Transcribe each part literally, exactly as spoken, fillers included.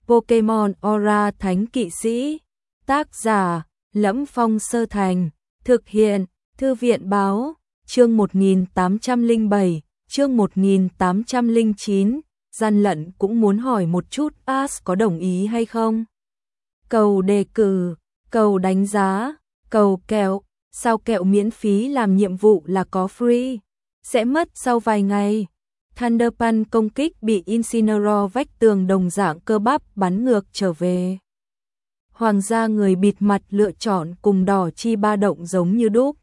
Pokemon Aura Thánh Kỵ Sĩ. Tác giả: Lẫm Phong Sơ Thành. Thực hiện: Thư viện báo. Chương một nghìn tám trăm lẻ bảy, chương một nghìn tám trăm lẻ chín. Gian lận cũng muốn hỏi một chút Ash có đồng ý hay không? Cầu đề cử, cầu đánh giá, cầu kẹo. Sao kẹo miễn phí làm nhiệm vụ là có free? Sẽ mất sau vài ngày. Thunder Punch công kích bị Incineroar vách tường đồng dạng cơ bắp bắn ngược trở về. Hoàng gia người bịt mặt lựa chọn cùng đỏ chi ba động giống như đúc.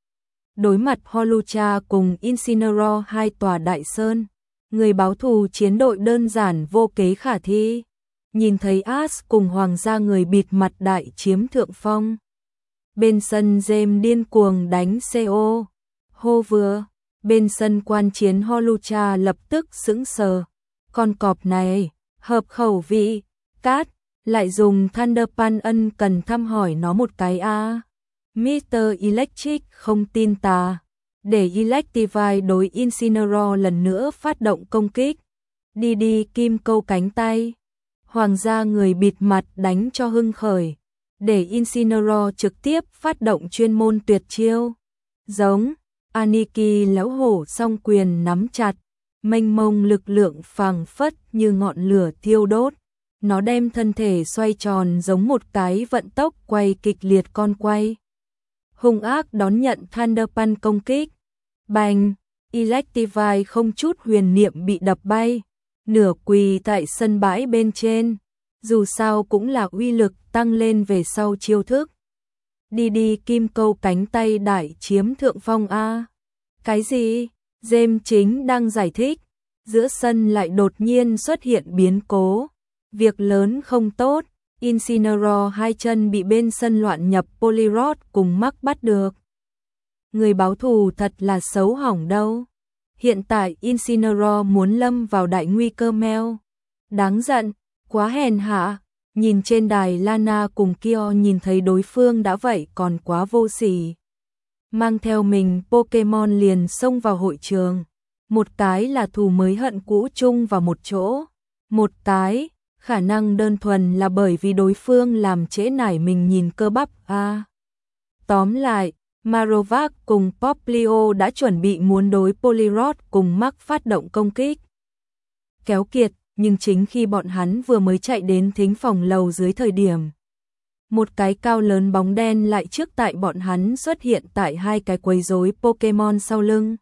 Đối mặt Holucha cùng Incineroar hai tòa đại sơn, người báo thù chiến đội đơn giản vô kế khả thi. Nhìn thấy Ash cùng hoàng gia người bịt mặt đại chiếm thượng phong. Bên sân James điên cuồng đánh xê ô. Hô vừa, bên sân quan chiến Holucha lập tức sững sờ. Con cọp này, hợp khẩu vị, cát, lại dùng Thunder Punch ân cần thăm hỏi nó một cái a. À. mít tơ Electric không tin tà, để Electivire đối Incineroar lần nữa phát động công kích. Đi đi kim câu cánh tay. Hoàng gia người bịt mặt đánh cho hưng khởi, để Incineroar trực tiếp phát động chuyên môn tuyệt chiêu. Giống, Aniki lão hổ song quyền nắm chặt, mênh mông lực lượng phảng phất như ngọn lửa thiêu đốt. Nó đem thân thể xoay tròn giống một cái vận tốc quay kịch liệt con quay. Hung ác đón nhận Thunder Punch công kích. Bành, Electivire không chút huyền niệm bị đập bay, nửa quỳ tại sân bãi bên trên. Dù sao cũng là uy lực tăng lên về sau chiêu thức. Đi đi kim câu cánh tay đại chiếm thượng phong a. Cái gì? James chính đang giải thích, giữa sân lại đột nhiên xuất hiện biến cố. Việc lớn không tốt, Incineroar hai chân bị bên sân loạn nhập Poliwrath cùng mắc bắt được. Người báo thù thật là xấu hỏng đâu. Hiện tại Incineroar muốn lâm vào đại nguy cơ meo. Đáng giận, quá hèn hạ. Nhìn trên đài Lana cùng Kyo nhìn thấy đối phương đã vậy còn quá vô sỉ. Mang theo mình Pokemon liền xông vào hội trường. Một cái là thù mới hận cũ chung vào một chỗ. Một cái, khả năng đơn thuần là bởi vì đối phương làm trễ nải mình nhìn cơ bắp a. À. Tóm lại, Marowak cùng Popplio đã chuẩn bị muốn đối Poliwrath cùng Mark phát động công kích. Kéo kiệt, nhưng chính khi bọn hắn vừa mới chạy đến thính phòng lầu dưới thời điểm, một cái cao lớn bóng đen lại trước tại bọn hắn xuất hiện tại hai cái quấy rối Pokemon sau lưng.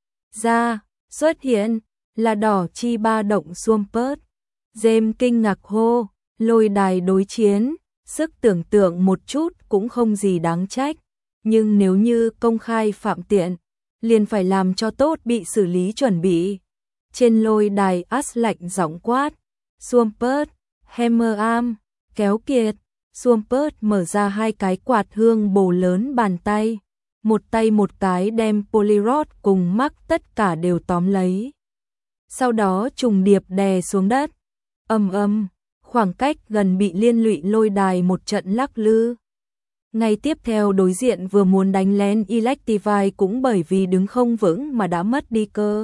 Ra, xuất hiện, là đỏ chi ba động Swampert. James kinh ngạc hô, lôi đài đối chiến, sức tưởng tượng một chút cũng không gì đáng trách. Nhưng nếu như công khai phạm tiện, liền phải làm cho tốt bị xử lý chuẩn bị. Trên lôi đài Ash lạnh giọng quát, Swampert, Hammer Arm, kéo kiệt. Swampert mở ra hai cái quạt hương bồ lớn bàn tay, một tay một cái đem Poliwrath cùng Mark tất cả đều tóm lấy. Sau đó trùng điệp đè xuống đất. Ầm ầm, khoảng cách gần bị liên lụy lôi đài một trận lắc lư. Ngay tiếp theo đối diện vừa muốn đánh lén Electivire cũng bởi vì đứng không vững mà đã mất đi cơ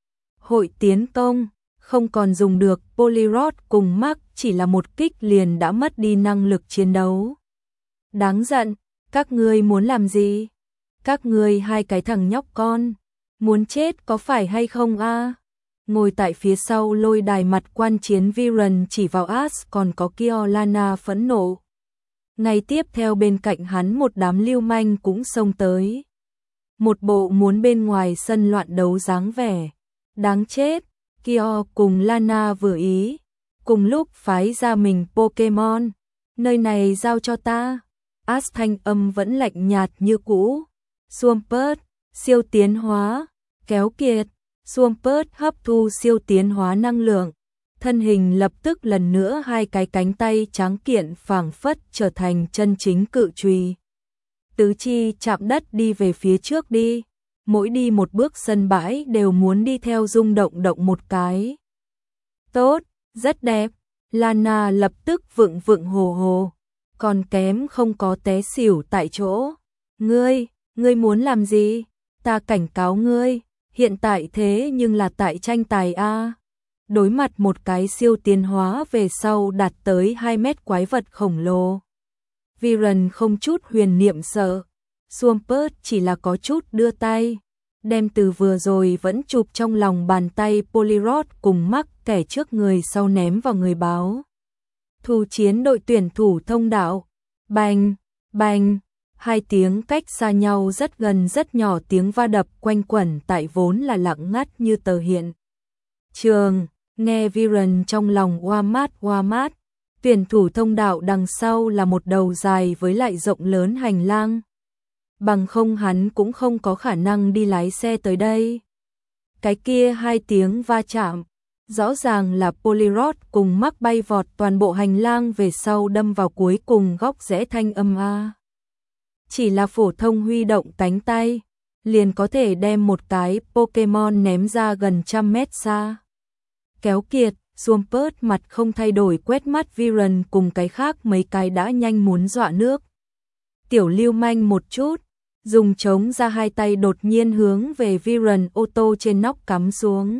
hội tiến công, không còn dùng được. Poliwrath cùng Mark chỉ là một kích liền đã mất đi năng lực chiến đấu. Đáng giận, các ngươi muốn làm gì? Các ngươi hai cái thằng nhóc con, muốn chết có phải hay không a? À? Ngồi tại phía sau lôi đài mặt quan chiến Viren chỉ vào Ash còn có Kyo Lana phẫn nộ. Ngay tiếp theo bên cạnh hắn một đám lưu manh cũng xông tới. Một bộ muốn bên ngoài sân loạn đấu dáng vẻ. Đáng chết, Kyo cùng Lana vừa ý. Cùng lúc phái ra mình Pokemon. Nơi này giao cho ta. Ash thanh âm vẫn lạnh nhạt như cũ. Swampert, siêu tiến hóa, kéo kiệt. Swampert hấp thu siêu tiến hóa năng lượng. Thân hình lập tức lần nữa hai cái cánh tay trắng kiện phảng phất trở thành chân chính cự chùy. Tứ chi chạm đất đi về phía trước đi. Mỗi đi một bước sân bãi đều muốn đi theo rung động động một cái. Tốt, rất đẹp. Lana lập tức vựng vựng hồ hồ. Còn kém không có té xỉu tại chỗ. Ngươi, ngươi muốn làm gì? Ta cảnh cáo ngươi. Hiện tại thế nhưng là tại tranh tài a. đối mặt một cái siêu tiến hóa về sau đạt tới hai mét quái vật khổng lồ. Viren không chút huyền niệm sợ, Swampert chỉ là có chút đưa tay, đem từ vừa rồi vẫn chụp trong lòng bàn tay Polyrod cùng mắc kẻ trước người sau ném vào người báo. Thủ chiến đội tuyển thủ thông đạo, bành, bành, hai tiếng cách xa nhau rất gần rất nhỏ tiếng va đập quanh quẩn tại vốn là lặng ngắt như tờ hiện trường, nghe Viren trong lòng oa mát oa mát, tuyển thủ thông đạo đằng sau là một đầu dài với lại rộng lớn hành lang. Bằng không hắn cũng không có khả năng đi lái xe tới đây. Cái kia hai tiếng va chạm, rõ ràng là Polyrod cùng mắc bay vọt toàn bộ hành lang về sau đâm vào cuối cùng góc rẽ thanh âm a. Chỉ là phổ thông huy động cánh tay, liền có thể đem một cái Pokemon ném ra gần trăm mét xa. Kéo kiệt, Swampert mặt không thay đổi quét mắt Viren cùng cái khác mấy cái đã nhanh muốn dọa nước. Tiểu lưu manh một chút, dùng trống ra hai tay đột nhiên hướng về Viren ô tô trên nóc cắm xuống.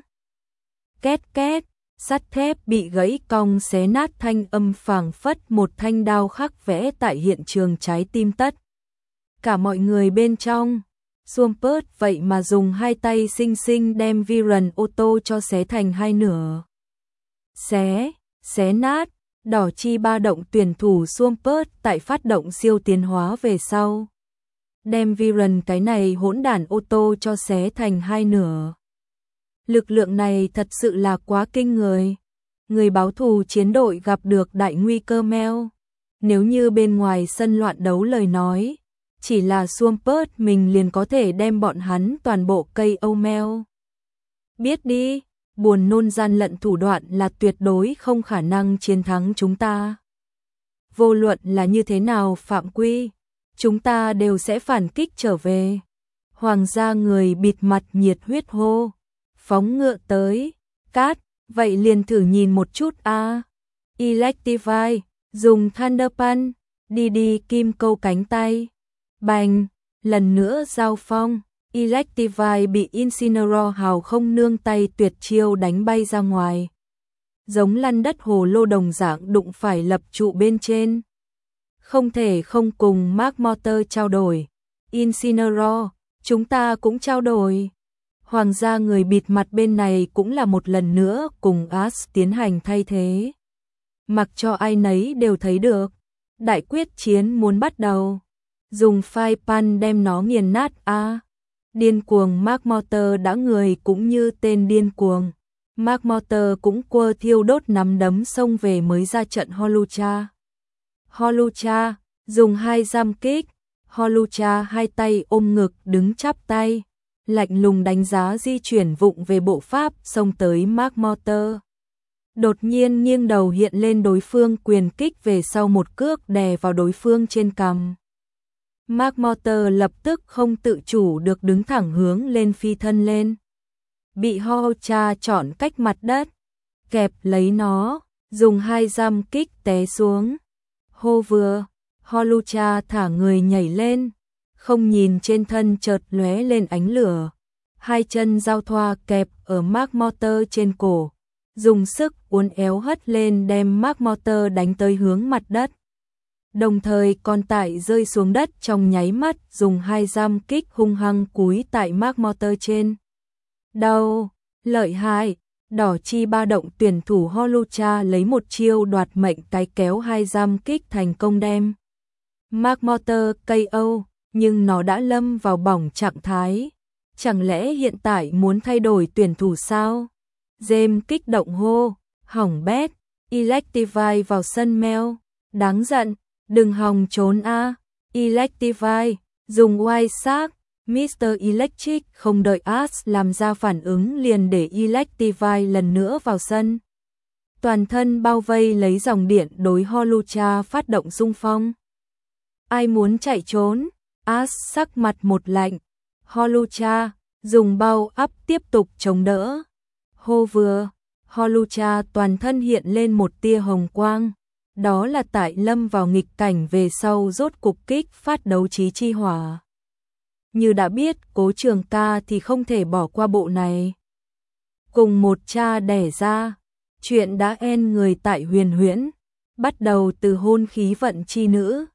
Két két, sắt thép bị gãy cong xé nát thanh âm phảng phất một thanh đao khắc vẽ tại hiện trường trái tim tất. Cả mọi người bên trong, Swampert vậy mà dùng hai tay xinh xinh đem Viren ô tô cho xé thành hai nửa. Xé, xé nát, đỏ chi ba động tuyển thủ Swampert tại phát động siêu tiến hóa về sau. Đem Viren cái này hỗn đản ô tô cho xé thành hai nửa. Lực lượng này thật sự là quá kinh người. Người báo thù chiến đội gặp được đại nguy cơ meo. Nếu như bên ngoài sân loạn đấu lời nói, chỉ là Swampert mình liền có thể đem bọn hắn toàn bộ cây âu meo. Biết đi, buồn nôn gian lận thủ đoạn là tuyệt đối không khả năng chiến thắng chúng ta. Vô luận là như thế nào phạm quy, chúng ta đều sẽ phản kích trở về. Hoàng gia người bịt mặt nhiệt huyết hô, phóng ngựa tới, cát, vậy liền thử nhìn một chút a. À. Electivire, dùng Thunder Punch, đi đi kim câu cánh tay. Bành, lần nữa giao phong, Electivire bị Incineroar hào không nương tay tuyệt chiêu đánh bay ra ngoài. Giống lăn đất hồ lô đồng dạng đụng phải lập trụ bên trên. Không thể không cùng Mark Motor trao đổi. Incineroar, chúng ta cũng trao đổi. Hoàng gia người bịt mặt bên này cũng là một lần nữa cùng Ash tiến hành thay thế. Mặc cho ai nấy đều thấy được, đại quyết chiến muốn bắt đầu. Dùng Fire Punch đem nó nghiền nát a. À. Điên cuồng Mark Motor đã người cũng như tên điên cuồng. Mark Motor cũng quơ thiêu đốt nắm đấm xông về mới ra trận Holucha. Holucha, dùng hai giam kích. Holucha hai tay ôm ngực đứng chắp tay, lạnh lùng đánh giá di chuyển vụng về bộ pháp xông tới Mark Motor. Đột nhiên nghiêng đầu hiện lên đối phương quyền kích về sau một cước đè vào đối phương trên cằm. Mark Motor lập tức không tự chủ được đứng thẳng hướng lên phi thân lên. Bị Holucha chọn cách mặt đất, kẹp lấy nó, dùng hai giam kích té xuống. Hô vừa, Holucha thả người nhảy lên, không nhìn trên thân chợt lóe lên ánh lửa. Hai chân giao thoa kẹp ở Mark Motor trên cổ, dùng sức uốn éo hất lên đem Mark Motor đánh tới hướng mặt đất. Đồng thời còn tại rơi xuống đất trong nháy mắt dùng hai giam kích hung hăng cúi tại Mark Motor trên. Đầu, lợi hại, đỏ chi ba động tuyển thủ Holucha lấy một chiêu đoạt mệnh cái kéo hai giam kích thành công đem Mark Motor ca o, nhưng nó đã lâm vào bỏng trạng thái. Chẳng lẽ hiện tại muốn thay đổi tuyển thủ sao? James kích động hô, hỏng bét, Electivire vào sân meo, đáng giận, đừng hòng trốn a. À. Electivire, dùng White Shark, mít tơ Electric không đợi Ash làm ra phản ứng liền để Electivire lần nữa vào sân. Toàn thân bao vây lấy dòng điện đối Holucha phát động xung phong. Ai muốn chạy trốn? Ash sắc mặt một lạnh. Holucha, dùng bao ắp tiếp tục chống đỡ. Hô vừa, Holucha toàn thân hiện lên một tia hồng quang. Đó là tại lâm vào nghịch cảnh về sau rốt cục kích phát đấu trí chi hỏa. Như đã biết Cố Trường Ca thì không thể bỏ qua bộ này. cùng một cha đẻ ra. Chuyện đã en người tại Huyền Huyễn, bắt đầu từ hôn khí vận chi nữ,